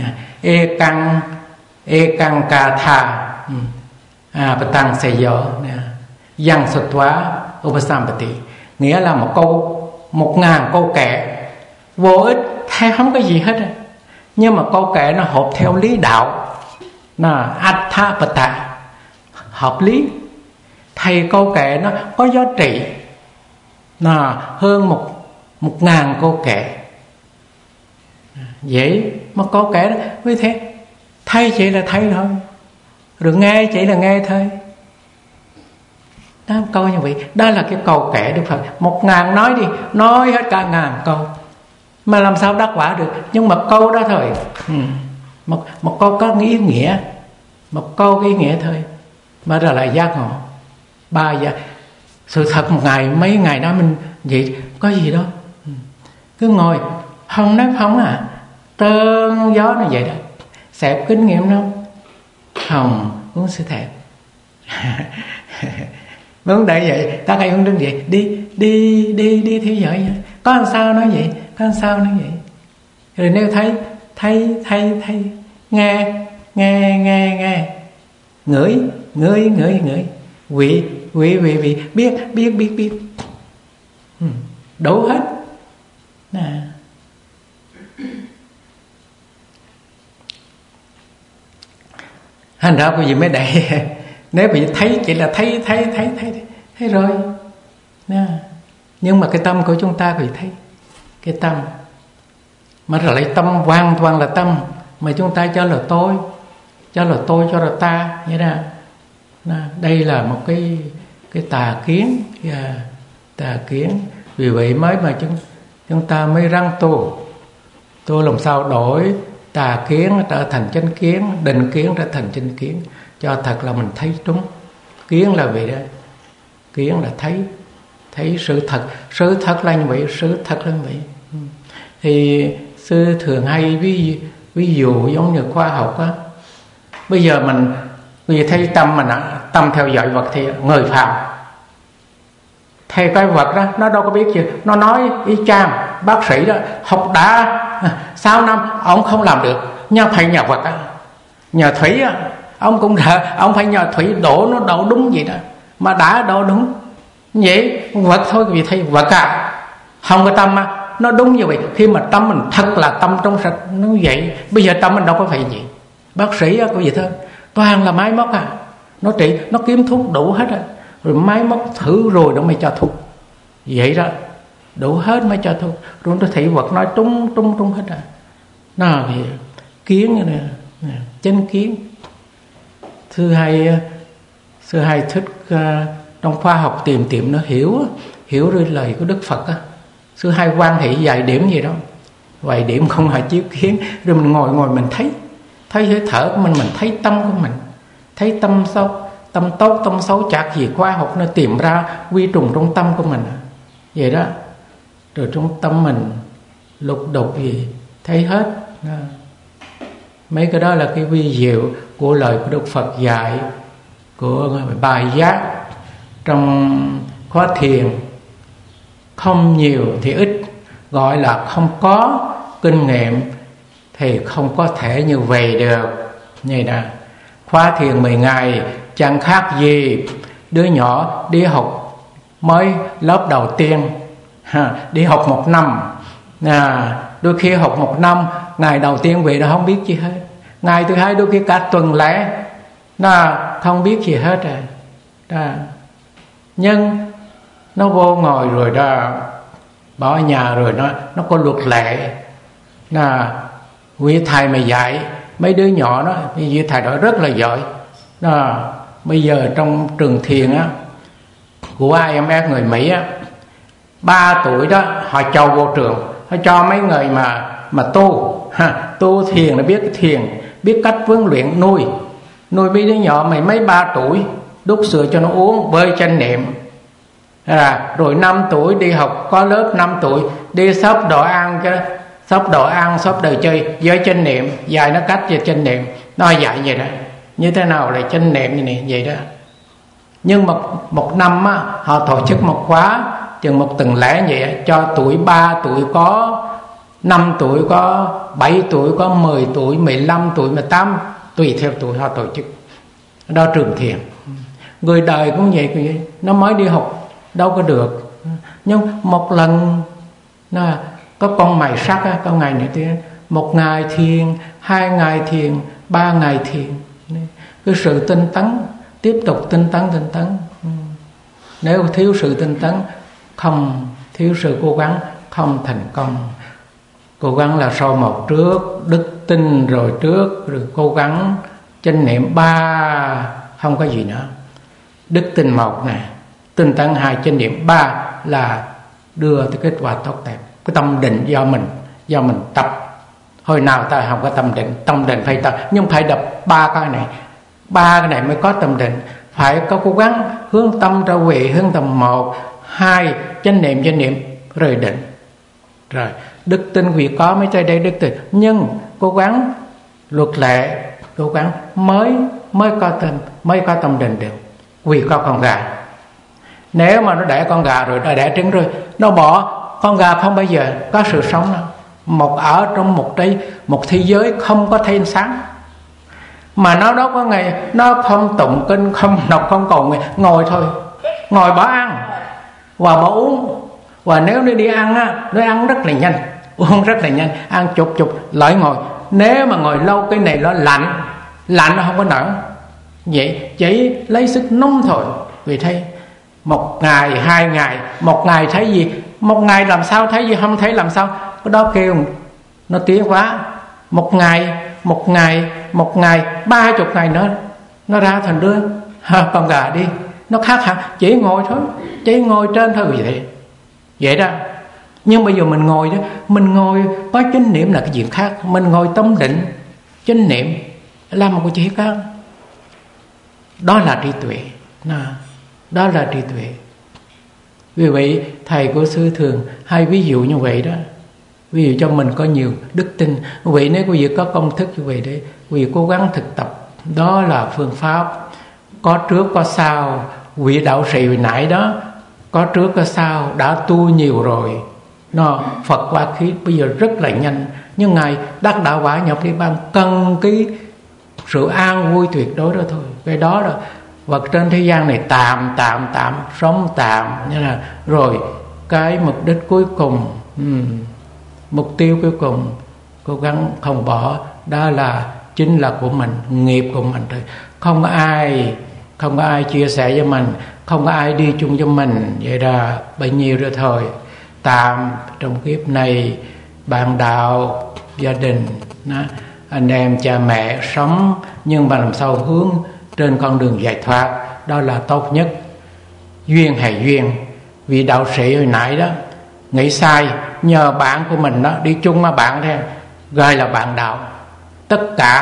Ekang Katha Patang Seyo Yang Sutwa Upasampati, nghĩa là một câu 1000 câu kệ vô ích, hay không có gì hết, nhưng mà câu kệ nó hợp theo lý đạo, Attapata, hợp lý. Thầy câu kệ nó có giá trị hơn 1000 câu kệ. Vậy mà câu kệ đó với thế thấy chỉ là thấy thôi, rồi nghe chỉ là nghe thôi. Đó, câu như vậy, đó là cái câu kệ Đức Phật. 1000 nói đi, nói hết cả 1000 câu mà làm sao đắc quả được. Nhưng mà câu đó thôi, một câu có ý nghĩa, một câu cái ý nghĩa thôi mà rồi lại giác ngộ. 3 giờ sự thật, một ngày mấy ngày đó mình vậy có gì đâu, cứ ngồi không nói phóng trơn gió nó vậy đó. Xẹp kinh nghiệm đâu, không uống sự thẹn. Muốn đợi vậy, ta hay không đứng vậy, đi theo dõi vậy. Có làm sao nói vậy, có làm sao nói vậy. Rồi nếu thấy nghe ngửi vị biết đủ hết nè. Thành ra quý vị mới đẩy. Nếu bị thấy chỉ là thấy rồi nè. Nhưng mà cái tâm của chúng ta thì thấy cái tâm mà rồi lại tâm hoàn toàn là tâm mà chúng ta cho là tôi cho là ta như thế nào. Đây là một cái tà kiến, tà kiến. Vì vậy mới mà chúng ta mới răng tu làm sao đổi tà kiến trở thành chánh kiến, định kiến trở thành chánh kiến, cho thật là mình thấy đúng. Kiến là vậy đó, kiến là thấy sự thật là như vậy, sự thật là như vậy. Thì sư thường hay ví dụ giống như khoa học á. Bây giờ mình vì thấy tâm theo dõi vật thì người phàm theo cái vật đó, nó đâu có biết gì, nó nói y chang bác sĩ đó học đã 6 năm ông không làm được, nhờ thầy nhà vật á, nhờ thủy á, ông cũng ông phải nhờ thủy đổ nó đổ đúng vậy đó, mà đã đổ đúng vậy vật thôi. Vì thấy vật không có tâm nó đúng như vậy. Khi mà tâm mình thật là tâm trong sạch nó vậy. Bây giờ tâm mình đâu có phải vậy. Bác sĩ có gì thôi, toàn là máy móc nó trị, nó kiếm thuốc đủ hết rồi máy móc thử rồi nó mới cho thuốc vậy đó, đủ hết mới cho thuốc. Rồi nó thấy vật nói trung hết nó thì kiến như này, chánh kiến. Sư hay thích trong khoa học tìm nó hiểu rồi lời của Đức Phật á. Sư hay quan hệ vài điểm gì đó, vài điểm không hề chiếu kiến, rồi mình ngồi mình thấy hơi thở của mình thấy tâm của mình, thấy tâm xấu, tâm tốt tâm xấu chả gì khoa học nó tìm ra quy trùng trong tâm của mình vậy đó. Rồi trong tâm mình lục đục gì thấy hết. Mấy cái đó là cái vi diệu của lời của Đức Phật dạy, của bài giác trong khóa thiền. Không nhiều thì ít, gọi là không có kinh nghiệm thì không có thể như vậy được. Như nè, khóa thiền 10 ngày chẳng khác gì đứa nhỏ đi học mới lớp đầu tiên, đi học 1 năm. Đôi khi học 1 năm, ngày đầu tiên về nó không biết gì hết, ngày thứ hai đôi khi cả tuần lễ nó không biết gì hết rồi. Nhưng nó vô ngồi rồi đó, bỏ ở nhà rồi nó có luật lệ. Quý thầy mà dạy mấy đứa nhỏ đó, quý thầy đó rất là giỏi. Bây giờ trong trường thiền á của IMF người Mỹ á, 3 tuổi đó họ cho vô trường, họ cho mấy người mà tu thiền, nó biết thiền, biết cách huấn luyện nuôi mấy đứa nhỏ mấy 3 tuổi, đút sữa cho nó uống, bơi chánh niệm. Rồi 5 tuổi đi học, có lớp 5 tuổi đi shop đồ ăn, shop đồ chơi với chánh niệm, dạy nó cách về chánh niệm, nó dạy vậy đó, như thế nào là chánh niệm như này vậy đó. Nhưng một năm á, họ tổ chức một khóa chừng một tuần lễ vậy, cho tuổi 3 tuổi có, 5 tuổi có, 7 tuổi có, 10 tuổi, 15 tuổi, 18, tùy theo tuổi họ tổ chức. Đó trường thiền. Người đời cũng vậy, nó mới đi học đâu có được. Nhưng một lần có con mày sắc á, có ngày này thì 1 ngày thiền, 2 ngày thiền, 3 ngày thiền. Cái sự tinh tấn, tiếp tục tinh tấn. Nếu thiếu sự tinh tấn, không thiếu sự cố gắng, không thành công. Cố gắng là sau một trước, đức tin rồi trước, rồi cố gắng chánh niệm 3, không có gì nữa. Đức tin 1 này, tinh tấn 2, chánh niệm 3 là đưa tới kết quả tốt đẹp. Cái tâm định do mình tập. Hồi nào ta không có tâm định phải tập, nhưng phải đập 3 cái này mới có tâm định. Phải có cố gắng hướng tâm trở về hướng tâm 1, 2 chánh niệm rồi định. Rồi đức tin vì có mới tới đây đức tin, nhưng cố gắng luật lệ, cố gắng mới có tâm định được. Vì có con gà, nếu mà nó đẻ con gà rồi, nó đẻ trứng rồi, nó bỏ con gà không bao giờ có sự sống đâu. Ở trong một thế giới không có thấy ánh sáng, mà nó đâu có ngày, nó không tụng kinh, không đọc, không cầu nguyện, ngồi thôi, ngồi bỏ ăn và bỏ uống. Và nếu nó đi ăn á, nó ăn rất là nhanh, uống rất là nhanh, ăn chục lại ngồi. Nếu mà ngồi lâu cái này nó lạnh nó không có nở, vậy chỉ lấy sức nóng thôi. Vì thế 1 ngày 2 ngày, 1 ngày thấy gì, 1 ngày làm sao thấy gì, không thấy làm sao. Cái đó kêu nó tiến hóa. 1 ngày 30 ngày nữa nó ra thành đứa con gà đi, nó khác hẳn. Chỉ ngồi thôi, chỉ ngồi trên thôi vậy đó. Nhưng bây giờ mình ngồi đó, mình ngồi có chánh niệm là cái chuyện khác. Mình ngồi tâm định chánh niệm là một cái chuyện khác. Đó là trí tuệ. Đó là trí tuệ. Vì vậy thầy của sư thường hay ví dụ như vậy đó. Ví dụ cho mình có nhiều đức tin. Vậy nếu quý vị có công thức như vậy đấy, quý vị cố gắng thực tập. Đó là phương pháp. Có trước có sau. Vị đạo sĩ hồi nãy đó, có trước có sau, đã tu nhiều rồi. Phật qua khí bây giờ rất là nhanh. Nhưng Ngài đắc đạo quả nhập Niết Bàn cần cái sự an vui tuyệt đối đó thôi. Cái đó là vật trên thế gian này tạm, sống tạm. Rồi cái mục đích cuối cùng, mục tiêu cuối cùng cố gắng không bỏ, đó là chính là của mình, nghiệp của mình thôi. Không có ai chia sẻ với mình, không có ai đi chung với mình. Vậy là bấy nhiêu rồi thôi. Tạm trong kiếp này bạn đạo, gia đình, anh em, cha mẹ sống, nhưng mà làm sao hướng trên con đường giải thoát, đó là tốt nhất. Duyên hay duyên. Vì đạo sĩ hồi nãy đó nghĩ sai, nhờ bạn của mình đó đi chung với bạn thôi, gọi là bạn đạo. Tất cả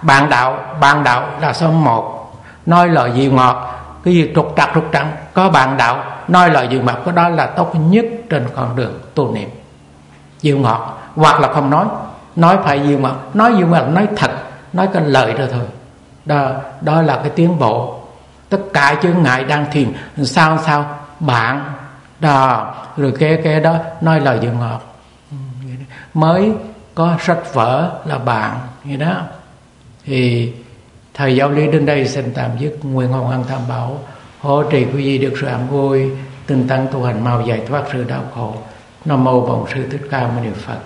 bạn đạo là số một, nói lời dịu ngọt, cái gì trục trặc có bạn đạo nói lời dịu ngọt, cái đó là tốt nhất trên con đường tu niệm. Dịu ngọt hoặc là không nói phải dịu ngọt, nói dịu ngọt là nói thật, nói cái lời đó thôi. Đó là cái tiến bộ. Tất cả chướng ngại đang thiền sao bạn đó, rồi cái đó nói lời dịu ngọt. Mới có sách vở là bạn vậy đó. Thì thầy giáo lý đến đây xin tạm dứt. Nguyện hồng ân tam bảo hộ trì quý vị được sự an vui, tinh tấn tu hành mau giải thoát sự đau khổ. Nam mô Bổn Sư Thích Ca Mâu Ni Phật.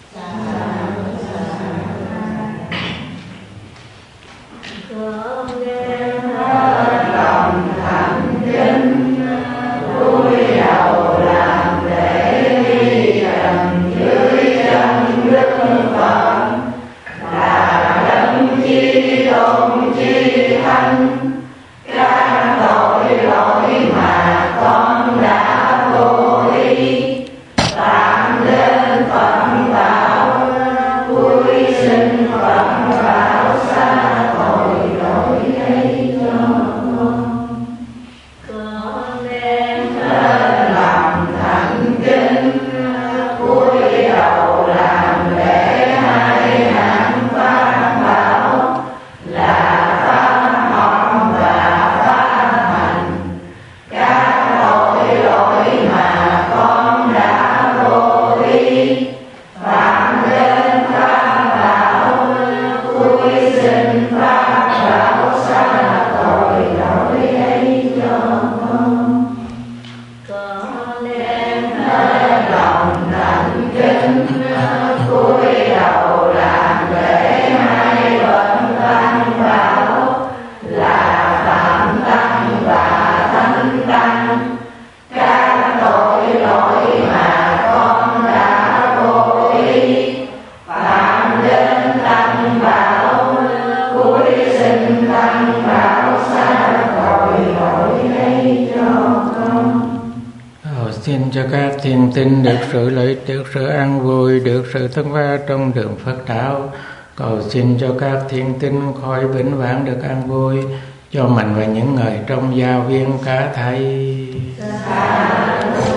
Xin cho các thiền tinh được sự lợi ích, được sự an vui, được sự thân va trong đường Phật đạo. Cầu xin cho các thiền tinh khỏi vĩnh viễn được an vui, cho mình và những người trong gia viên cả thầy.